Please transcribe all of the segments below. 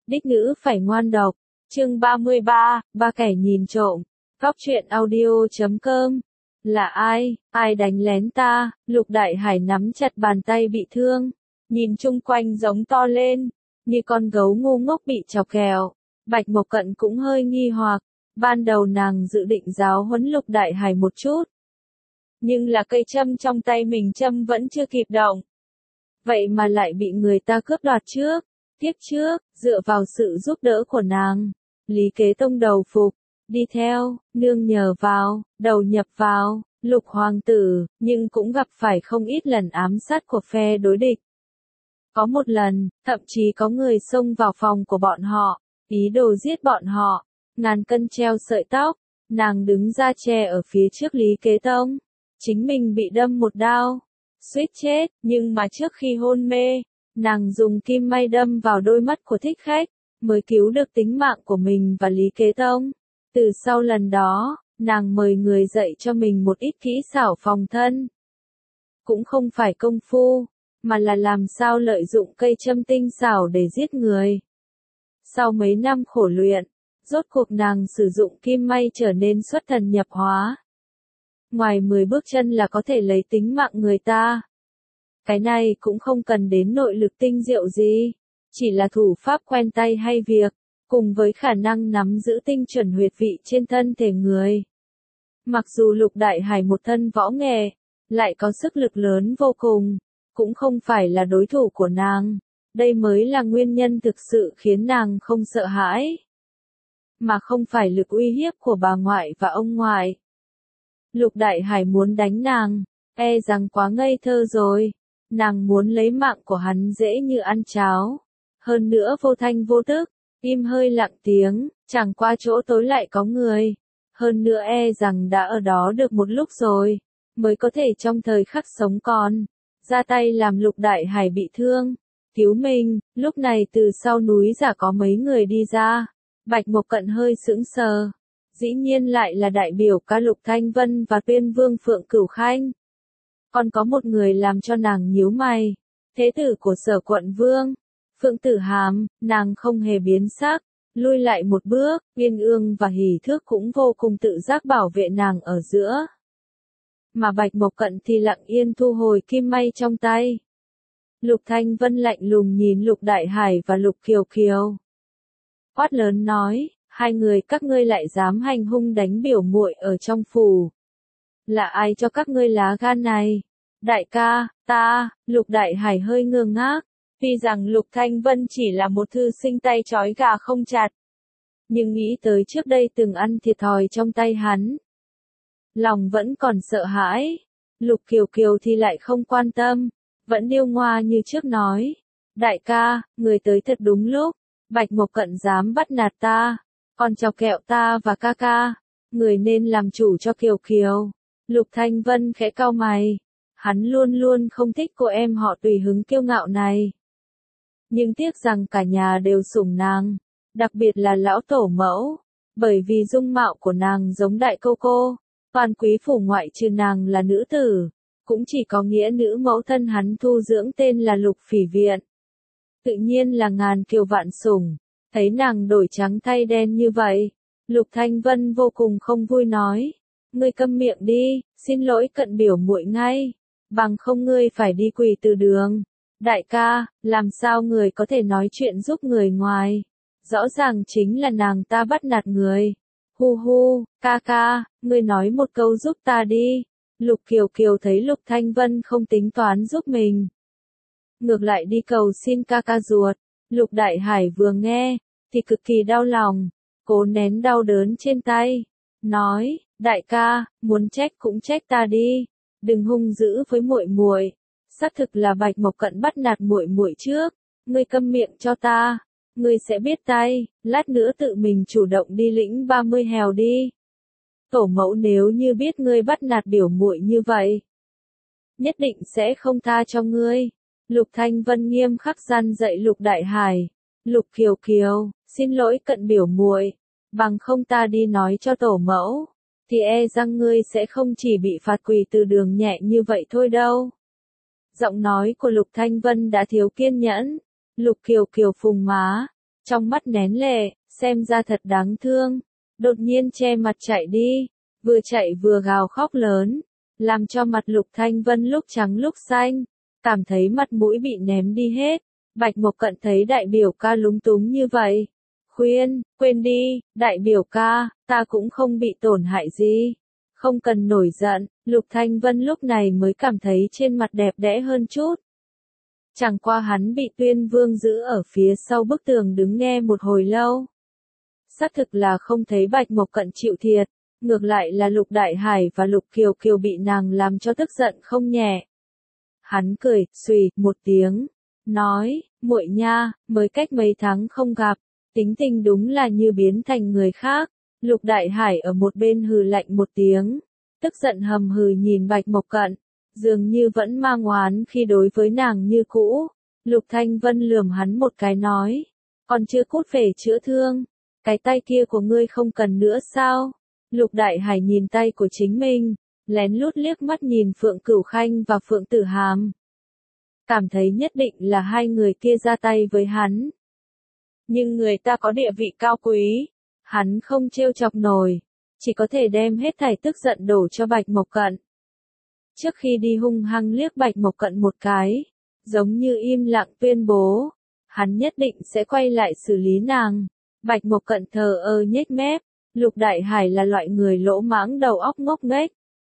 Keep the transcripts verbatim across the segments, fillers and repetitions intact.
Đích nữ phải ngoan đọc. Chương ba mươi ba, ba kẻ nhìn trộm. Góc truyện audio chấm com. Là ai, ai đánh lén ta? Lục Đại Hải nắm chặt bàn tay bị thương, nhìn chung quanh giống to lên, như con gấu ngu ngốc bị chọc ghẹo. Bạch Mộc Cận cũng hơi nghi hoặc, ban đầu nàng dự định giáo huấn Lục Đại Hải một chút. Nhưng là cây châm trong tay mình châm vẫn chưa kịp động. Vậy mà lại bị người ta cướp đoạt trước. Tiếp trước, dựa vào sự giúp đỡ của nàng, Lý Kế Tông đầu phục, đi theo, nương nhờ vào, đầu nhập vào, Lục hoàng tử, nhưng cũng gặp phải không ít lần ám sát của phe đối địch. Có một lần, thậm chí có người xông vào phòng của bọn họ, ý đồ giết bọn họ, ngàn cân treo sợi tóc, nàng đứng ra che ở phía trước Lý Kế Tông, chính mình bị đâm một đao, suýt chết, nhưng mà trước khi hôn mê, nàng dùng kim may đâm vào đôi mắt của thích khách, mới cứu được tính mạng của mình và Lý Kế Tông. Từ sau lần đó, nàng mời người dạy cho mình một ít kỹ xảo phòng thân. Cũng không phải công phu, mà là làm sao lợi dụng cây châm tinh xảo để giết người. Sau mấy năm khổ luyện, rốt cuộc nàng sử dụng kim may trở nên xuất thần nhập hóa. Ngoài mười bước chân là có thể lấy tính mạng người ta. Cái này cũng không cần đến nội lực tinh diệu gì, chỉ là thủ pháp quen tay hay việc, cùng với khả năng nắm giữ tinh chuẩn huyệt vị trên thân thể người. Mặc dù Lục Đại Hải một thân võ nghệ, lại có sức lực lớn vô cùng, cũng không phải là đối thủ của nàng, đây mới là nguyên nhân thực sự khiến nàng không sợ hãi. Mà không phải lực uy hiếp của bà ngoại và ông ngoại. Lục Đại Hải muốn đánh nàng, e rằng quá ngây thơ rồi. Nàng muốn lấy mạng của hắn dễ như ăn cháo. Hơn nữa vô thanh vô tức, im hơi lặng tiếng, chẳng qua chỗ tối lại có người. Hơn nữa e rằng đã ở đó được một lúc rồi, mới có thể trong thời khắc sống còn, ra tay làm Lục Đại Hải bị thương, cứu mình. Lúc này từ sau núi giả có mấy người đi ra, Bạch Mộc Cận hơi sững sờ. Dĩ nhiên lại là đại biểu ca Lục Thanh Vân và Tuyên Vương Phượng Cửu Khanh. Còn có một người làm cho nàng nhíu mày, thế tử của Sở Quận Vương, Phượng Tử Hàm, nàng không hề biến sắc, lui lại một bước, Uyên Ương và Hỉ Thước cũng vô cùng tự giác bảo vệ nàng ở giữa. Mà Bạch Mộc Cận thì lặng yên thu hồi kim may trong tay. Lục Thanh Vân lạnh lùng nhìn Lục Đại Hải và Lục Kiều Kiều. Quát lớn nói, hai người các ngươi lại dám hành hung đánh biểu muội ở trong phủ. Là ai cho các ngươi lá gan này? Đại ca, ta, Lục Đại Hải hơi ngơ ngác, tuy rằng Lục Thanh Vân chỉ là một thư sinh tay trói gà không chặt. Nhưng nghĩ tới trước đây từng ăn thiệt thòi trong tay hắn. Lòng vẫn còn sợ hãi, Lục Kiều Kiều thì lại không quan tâm, vẫn điêu ngoa như trước nói. Đại ca, người tới thật đúng lúc, Bạch Mộc Cận dám bắt nạt ta, còn chọc kẹo ta và ca ca, người nên làm chủ cho Kiều Kiều. Lục Thanh Vân khẽ cau mày, hắn luôn luôn không thích cô em họ tùy hứng kiêu ngạo này. Nhưng tiếc rằng cả nhà đều sủng nàng, đặc biệt là lão tổ mẫu, bởi vì dung mạo của nàng giống đại cô cô, toàn quý phủ ngoại trừ nàng là nữ tử, cũng chỉ có nghĩa nữ mẫu thân hắn thu dưỡng tên là Lục Phỉ Viện. Tự nhiên là ngàn kiều vạn sủng, thấy nàng đổi trắng thay đen như vậy, Lục Thanh Vân vô cùng không vui nói. Ngươi câm miệng đi, xin lỗi Cận biểu muội ngay, bằng không ngươi phải đi quỳ từ đường. Đại ca, làm sao người có thể nói chuyện giúp người ngoài? Rõ ràng chính là nàng ta bắt nạt người. Hu hu, ca ca, ngươi nói một câu giúp ta đi. Lục Kiều Kiều thấy Lục Thanh Vân không tính toán giúp mình, ngược lại đi cầu xin ca ca ruột. Lục Đại Hải vừa nghe, thì cực kỳ đau lòng, cố nén đau đớn trên tay, nói, đại ca, muốn trách cũng trách ta đi, đừng hung dữ với muội muội. Xác thực là Bạch Mộc Cận bắt nạt muội muội trước, ngươi câm miệng cho ta, ngươi sẽ biết tay, lát nữa tự mình chủ động đi lĩnh ba mươi hèo đi. Tổ mẫu nếu như biết ngươi bắt nạt biểu muội như vậy, nhất định sẽ không tha cho ngươi. Lục Thanh Vân nghiêm khắc gian dạy Lục Đại Hải, Lục Kiều Kiều, xin lỗi Cận biểu muội, bằng không ta đi nói cho tổ mẫu, thì e rằng ngươi sẽ không chỉ bị phạt quỳ từ đường nhẹ như vậy thôi đâu. Giọng nói của Lục Thanh Vân đã thiếu kiên nhẫn, Lục Kiều Kiều phùng má, trong mắt nén lệ, xem ra thật đáng thương. Đột nhiên che mặt chạy đi, vừa chạy vừa gào khóc lớn, làm cho mặt Lục Thanh Vân lúc trắng lúc xanh, cảm thấy mặt mũi bị ném đi hết. Bạch Mộc Cận thấy đại biểu ca lúng túng như vậy, khuyên, quên đi, đại biểu ca, ta cũng không bị tổn hại gì, không cần nổi giận. Lục Thanh Vân lúc này mới cảm thấy trên mặt đẹp đẽ hơn chút. Chẳng qua hắn bị Tuyên Vương giữ ở phía sau bức tường đứng nghe một hồi lâu. Xác thực là không thấy Bạch Mộc Cận chịu thiệt, ngược lại là Lục Đại Hải và Lục Kiều Kiều bị nàng làm cho tức giận không nhẹ. Hắn cười, xùy, một tiếng, nói, muội nha, mới cách mấy tháng không gặp, tính tình đúng là như biến thành người khác. Lục Đại Hải ở một bên hừ lạnh một tiếng, tức giận hầm hừ nhìn Bạch Mộc Cận, dường như vẫn mang oán khi đối với nàng như cũ. Lục Thanh Vân lườm hắn một cái nói, còn chưa cút về chữa thương, cái tay kia của ngươi không cần nữa sao? Lục Đại Hải nhìn tay của chính mình, lén lút liếc mắt nhìn Phượng Cửu Khanh và Phượng Tử Hàm. Cảm thấy nhất định là hai người kia ra tay với hắn. Nhưng người ta có địa vị cao quý, hắn không trêu chọc nổi, chỉ có thể đem hết thảy tức giận đổ cho Bạch Mộc Cận. Trước khi đi hung hăng liếc Bạch Mộc Cận một cái, giống như im lặng tuyên bố, hắn nhất định sẽ quay lại xử lý nàng. Bạch Mộc Cận thờ ơ nhếch mép, Lục Đại Hải là loại người lỗ mãng đầu óc ngốc nghếch.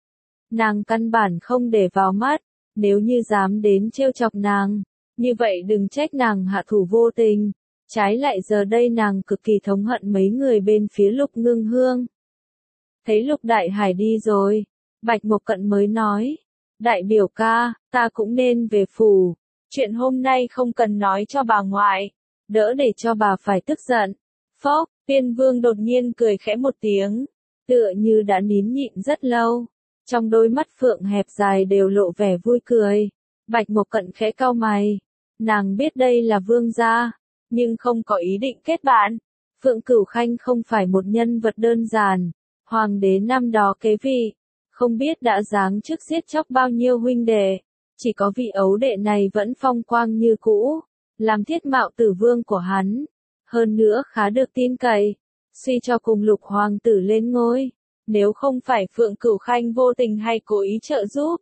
Nàng căn bản không để vào mắt, nếu như dám đến trêu chọc nàng, như vậy đừng trách nàng hạ thủ vô tình, trái lại giờ đây nàng cực kỳ thống hận mấy người bên phía Lục Ngưng Hương. Thấy Lục Đại Hải đi rồi, Bạch Mộc Cận mới nói, đại biểu ca, ta cũng nên về phủ, chuyện hôm nay không cần nói cho bà ngoại, đỡ để cho bà phải tức giận. Phốc, Tiên Vương đột nhiên cười khẽ một tiếng, tựa như đã nín nhịn rất lâu, trong đôi mắt phượng hẹp dài đều lộ vẻ vui cười. Bạch Mộc Cận khẽ cau mày, nàng biết đây là vương gia, nhưng không có ý định kết bạn. Phượng Cửu Khanh không phải một nhân vật đơn giản, hoàng đế năm đó kế vị, không biết đã giáng chức giết chóc bao nhiêu huynh đệ, chỉ có vị ấu đệ này vẫn phong quang như cũ, làm thiết mạo tử vương của hắn, hơn nữa khá được tin cậy, suy cho cùng Lục hoàng tử lên ngôi, nếu không phải Phượng Cửu Khanh vô tình hay cố ý trợ giúp,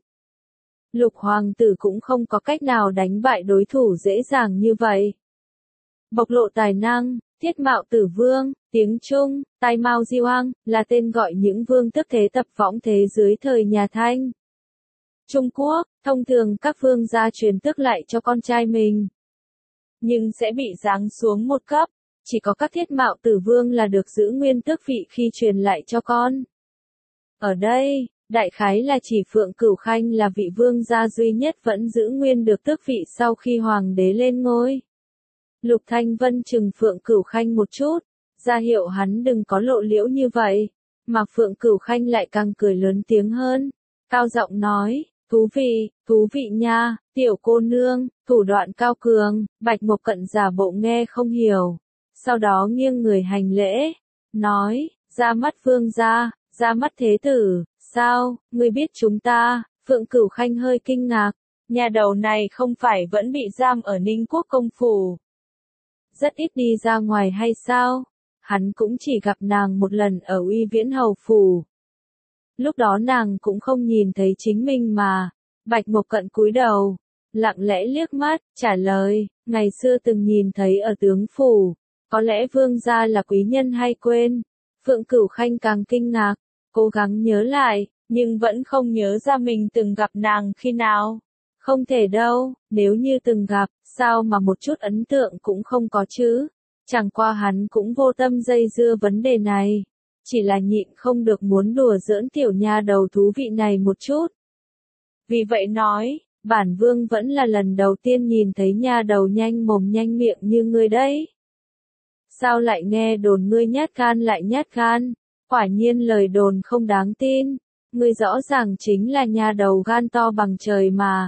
Lục hoàng tử cũng không có cách nào đánh bại đối thủ dễ dàng như vậy. Bộc lộ tài năng, thiết mạo tử vương, tiếng Trung, tai Mao Di Hoang, là tên gọi những vương tước thế tập võng thế dưới thời nhà Thanh. Trung Quốc, thông thường các vương gia truyền tước lại cho con trai mình, nhưng sẽ bị giáng xuống một cấp, chỉ có các thiết mạo tử vương là được giữ nguyên tước vị khi truyền lại cho con. Ở đây, đại khái là chỉ Phượng Cửu Khanh là vị vương gia duy nhất vẫn giữ nguyên được tước vị sau khi hoàng đế lên ngôi. Lục Thanh Vân chừng Phượng Cửu Khanh một chút, ra hiệu hắn đừng có lộ liễu như vậy, mà Phượng Cửu Khanh lại càng cười lớn tiếng hơn, cao giọng nói, thú vị, thú vị nha, tiểu cô nương, thủ đoạn cao cường. Bạch Mộc Cận giả bộ nghe không hiểu, sau đó nghiêng người hành lễ, nói, ra mắt vương gia, ra mắt thế tử, sao, ngươi biết chúng ta? Phượng Cửu Khanh hơi kinh ngạc, nhà đầu này không phải vẫn bị giam ở Ninh Quốc công phủ, rất ít đi ra ngoài hay sao? Hắn cũng chỉ gặp nàng một lần ở Uy Viễn Hầu phủ. Lúc đó nàng cũng không nhìn thấy chính mình mà. Bạch Mộc Cận cúi đầu, lặng lẽ liếc mắt, trả lời, ngày xưa từng nhìn thấy ở tướng phủ, có lẽ vương gia là quý nhân hay quên. Phượng Cửu Khanh càng kinh ngạc, cố gắng nhớ lại, nhưng vẫn không nhớ ra mình từng gặp nàng khi nào. Không thể đâu, nếu như từng gặp, sao mà một chút ấn tượng cũng không có chứ? Chẳng qua hắn cũng vô tâm dây dưa vấn đề này, chỉ là nhịn không được muốn đùa giỡn tiểu nha đầu thú vị này một chút. Vì vậy nói, bản vương vẫn là lần đầu tiên nhìn thấy nha đầu nhanh mồm nhanh miệng như ngươi đấy. Sao lại nghe đồn ngươi nhát gan lại nhát gan? Quả nhiên lời đồn không đáng tin, ngươi rõ ràng chính là nha đầu gan to bằng trời mà.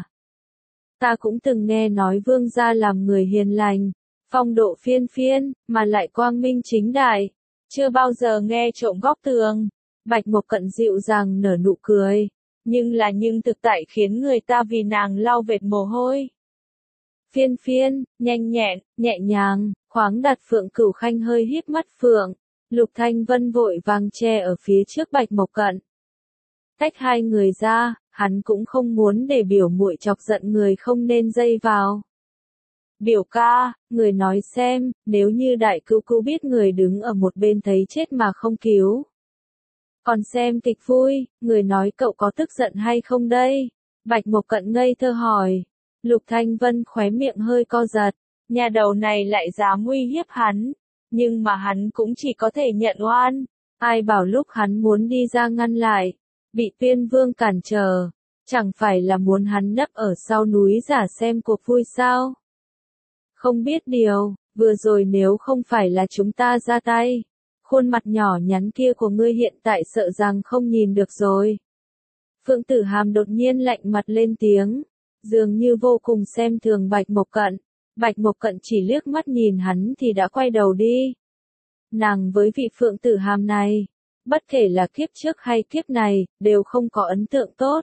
Ta cũng từng nghe nói vương gia làm người hiền lành, phong độ phiên phiên, mà lại quang minh chính đại, chưa bao giờ nghe trộm góc tường. Bạch Mộc Cận dịu dàng nở nụ cười, nhưng là nhưng thực tại khiến người ta vì nàng lau vệt mồ hôi. Phiên phiên, nhanh nhẹn, nhẹ nhàng, Khoáng đặt Phượng Cửu Khanh hơi híp mắt Phượng. Lục Thanh Vân vội vàng che ở phía trước Bạch Mộc Cận. Tách hai người ra, hắn cũng không muốn để biểu muội chọc giận người không nên dây vào. Biểu ca, người nói xem, nếu như đại cứu cứu biết người đứng ở một bên thấy chết mà không cứu. Còn xem kịch vui, người nói cậu có tức giận hay không đây? Bạch Mộc Cận ngây thơ hỏi. Lục Thanh Vân khóe miệng hơi co giật, nhà đầu này lại dám uy hiếp hắn, nhưng mà hắn cũng chỉ có thể nhận oan. Ai bảo lúc hắn muốn đi ra ngăn lại, bị Tuyên Vương cản trở, chẳng phải là muốn hắn nấp ở sau núi giả xem cuộc vui sao? Không biết điều, vừa rồi nếu không phải là chúng ta ra tay, khuôn mặt nhỏ nhắn kia của ngươi hiện tại sợ rằng không nhìn được rồi. Phượng Tử Hàm đột nhiên lạnh mặt lên tiếng, dường như vô cùng xem thường Bạch Mộc Cận. Bạch Mộc Cận chỉ liếc mắt nhìn hắn thì đã quay đầu đi. Nàng với vị Phượng Tử Hàm này, bất kể là kiếp trước hay kiếp này, đều không có ấn tượng tốt.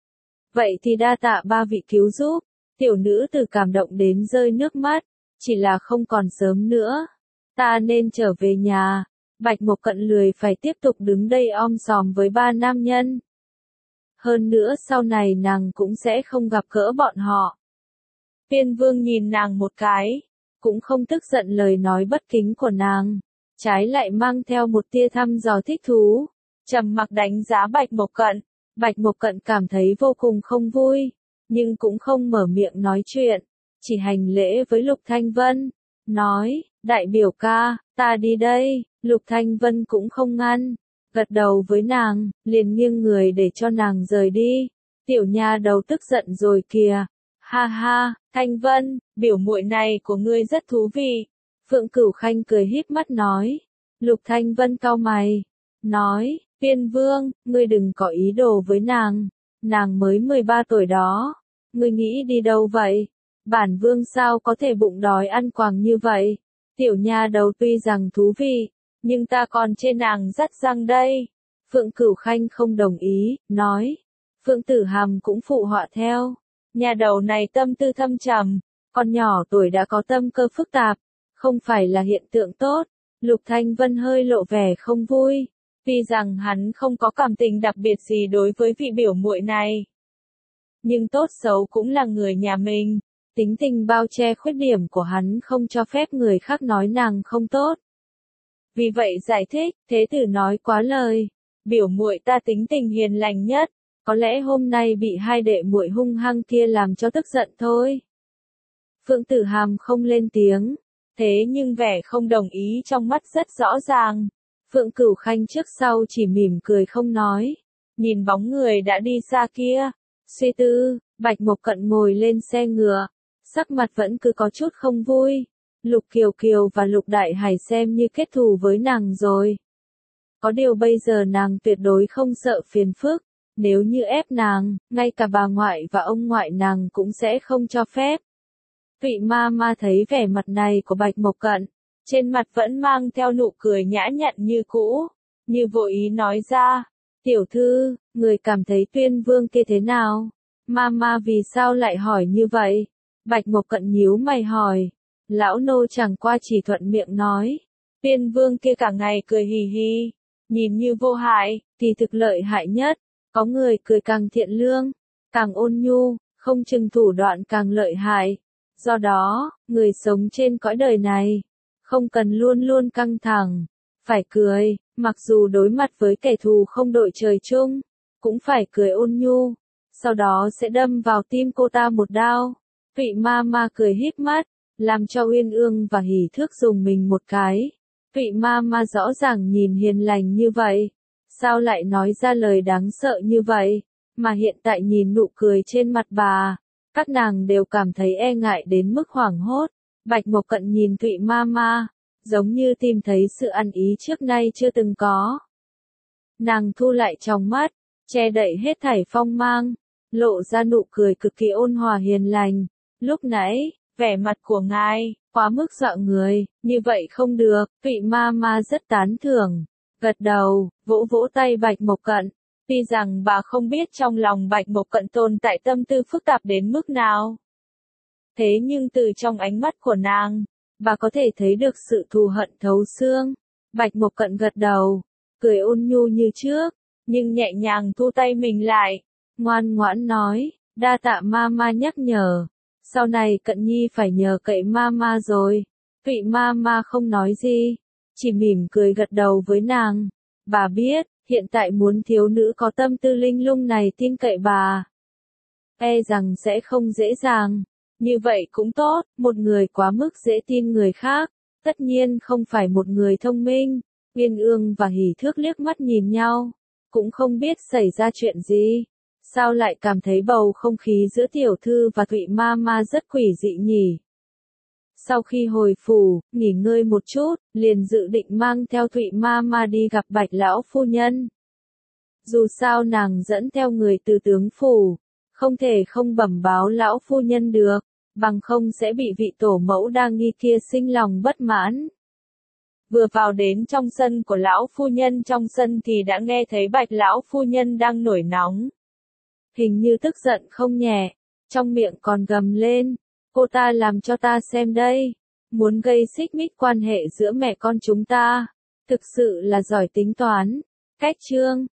Vậy thì đa tạ ba vị cứu giúp, tiểu nữ từ cảm động đến rơi nước mắt, chỉ là không còn sớm nữa. Ta nên trở về nhà. Bạch Mộc Cận lười phải tiếp tục đứng đây om sòm với ba nam nhân. Hơn nữa sau này nàng cũng sẽ không gặp gỡ bọn họ. Tuyên Vương nhìn nàng một cái, cũng không tức giận lời nói bất kính của nàng, trái lại mang theo một tia thăm dò thích thú, trầm mặc đánh giá Bạch Mộc Cận. Bạch Mộc Cận cảm thấy vô cùng không vui, nhưng cũng không mở miệng nói chuyện, chỉ hành lễ với Lục Thanh Vân, nói, đại biểu ca, ta đi đây. Lục Thanh Vân cũng không ngăn, gật đầu với nàng, liền nghiêng người để cho nàng rời đi. Tiểu nha đầu tức giận rồi kìa. Ha ha, Thanh Vân, biểu muội này của ngươi rất thú vị. Phượng Cửu Khanh cười híp mắt nói. Lục Thanh Vân cau mày, nói, Tuyên Vương, ngươi đừng có ý đồ với nàng, nàng mới mười ba tuổi đó, ngươi nghĩ đi đâu vậy? Bản vương sao có thể bụng đói ăn quàng như vậy? Tiểu nha đầu tuy rằng thú vị, nhưng ta còn trên nàng dắt răng đây. Phượng Cửu Khanh không đồng ý, nói. Phượng Tử Hàm cũng phụ họa theo. Nhà đầu này tâm tư thâm trầm, con nhỏ tuổi đã có tâm cơ phức tạp, không phải là hiện tượng tốt. Lục Thanh Vân hơi lộ vẻ không vui, vì rằng hắn không có cảm tình đặc biệt gì đối với vị biểu muội này. Nhưng tốt xấu cũng là người nhà mình, tính tình bao che khuyết điểm của hắn không cho phép người khác nói nàng không tốt. Vì vậy giải thích, thế tử nói quá lời, biểu muội ta tính tình hiền lành nhất, có lẽ hôm nay bị hai đệ muội hung hăng kia làm cho tức giận thôi. Phượng Tử Hàm không lên tiếng, thế nhưng vẻ không đồng ý trong mắt rất rõ ràng. Phượng Cửu Khanh trước sau chỉ mỉm cười không nói, nhìn bóng người đã đi xa kia, suy tư. Bạch Mộc Cận ngồi lên xe ngựa, sắc mặt vẫn cứ có chút không vui. Lục Kiều Kiều và Lục Đại Hải xem như kết thù với nàng rồi. Có điều bây giờ nàng tuyệt đối không sợ phiền phức, nếu như ép nàng, ngay cả bà ngoại và ông ngoại nàng cũng sẽ không cho phép. Vị ma ma thấy vẻ mặt này của Bạch Mộc Cận, trên mặt vẫn mang theo nụ cười nhã nhặn như cũ, như vô ý nói ra, tiểu thư, người cảm thấy Tuyên Vương kia thế nào? Ma ma vì sao lại hỏi như vậy? Bạch Mộc Cận nhíu mày hỏi. Lão nô chẳng qua chỉ thuận miệng nói, Tuyên Vương kia cả ngày cười hì hì, nhìn như vô hại, thì thực lợi hại nhất, có người cười càng thiện lương, càng ôn nhu, không chừng thủ đoạn càng lợi hại. Do đó, người sống trên cõi đời này, không cần luôn luôn căng thẳng, phải cười, mặc dù đối mặt với kẻ thù không đội trời chung, cũng phải cười ôn nhu, sau đó sẽ đâm vào tim cô ta một đao. Vị ma ma cười híp mắt, làm cho Uyên Ương và Hỉ Thước dùng mình một cái. Vị ma ma rõ ràng nhìn hiền lành như vậy, sao lại nói ra lời đáng sợ như vậy, mà hiện tại nhìn nụ cười trên mặt bà, các nàng đều cảm thấy e ngại đến mức hoảng hốt. Bạch Mộc Cận nhìn Thụy ma ma, giống như tìm thấy sự ăn ý trước nay chưa từng có. Nàng thu lại trong mắt, che đậy hết thảy phong mang, lộ ra nụ cười cực kỳ ôn hòa hiền lành. Lúc nãy, vẻ mặt của ngài, quá mức dọa người, như vậy không được. Vị ma ma rất tán thưởng, gật đầu, vỗ vỗ tay Bạch Mộc Cận. Tuy rằng bà không biết trong lòng Bạch Mộc Cận tồn tại tâm tư phức tạp đến mức nào. Thế nhưng từ trong ánh mắt của nàng, Bà có thể thấy được sự thù hận thấu xương. Bạch Mộc Cận gật đầu, cười ôn nhu như trước, nhưng nhẹ nhàng thu tay mình lại, ngoan ngoãn nói, đa tạ Mama nhắc nhở, sau này Cận Nhi phải nhờ cậy Mama rồi. Thụy Mama không nói gì, chỉ mỉm cười gật đầu với nàng. Bà biết, hiện tại muốn thiếu nữ có tâm tư linh lung này tin cậy bà, e rằng sẽ không dễ dàng. Như vậy cũng tốt, một người quá mức dễ tin người khác, tất nhiên không phải một người thông minh. Uyên Ương và Hỉ Thước liếc mắt nhìn nhau, cũng không biết xảy ra chuyện gì. Sao lại cảm thấy bầu không khí giữa tiểu thư và Thụy Mama rất quỷ dị nhỉ? Sau khi hồi phủ, nghỉ ngơi một chút, liền dự định mang theo Thụy Mama đi gặp Bạch lão phu nhân. Dù sao nàng dẫn theo người từ tướng phủ, không thể không bẩm báo lão phu nhân được, bằng không sẽ bị vị tổ mẫu đa nghi kia sinh lòng bất mãn. Vừa vào đến trong sân của lão phu nhân trong sân thì đã nghe thấy Bạch lão phu nhân đang nổi nóng. Hình như tức giận không nhẹ, trong miệng còn gầm lên, cô ta làm cho ta xem đây, muốn gây xích mích quan hệ giữa mẹ con chúng ta, thực sự là giỏi tính toán. Cách chương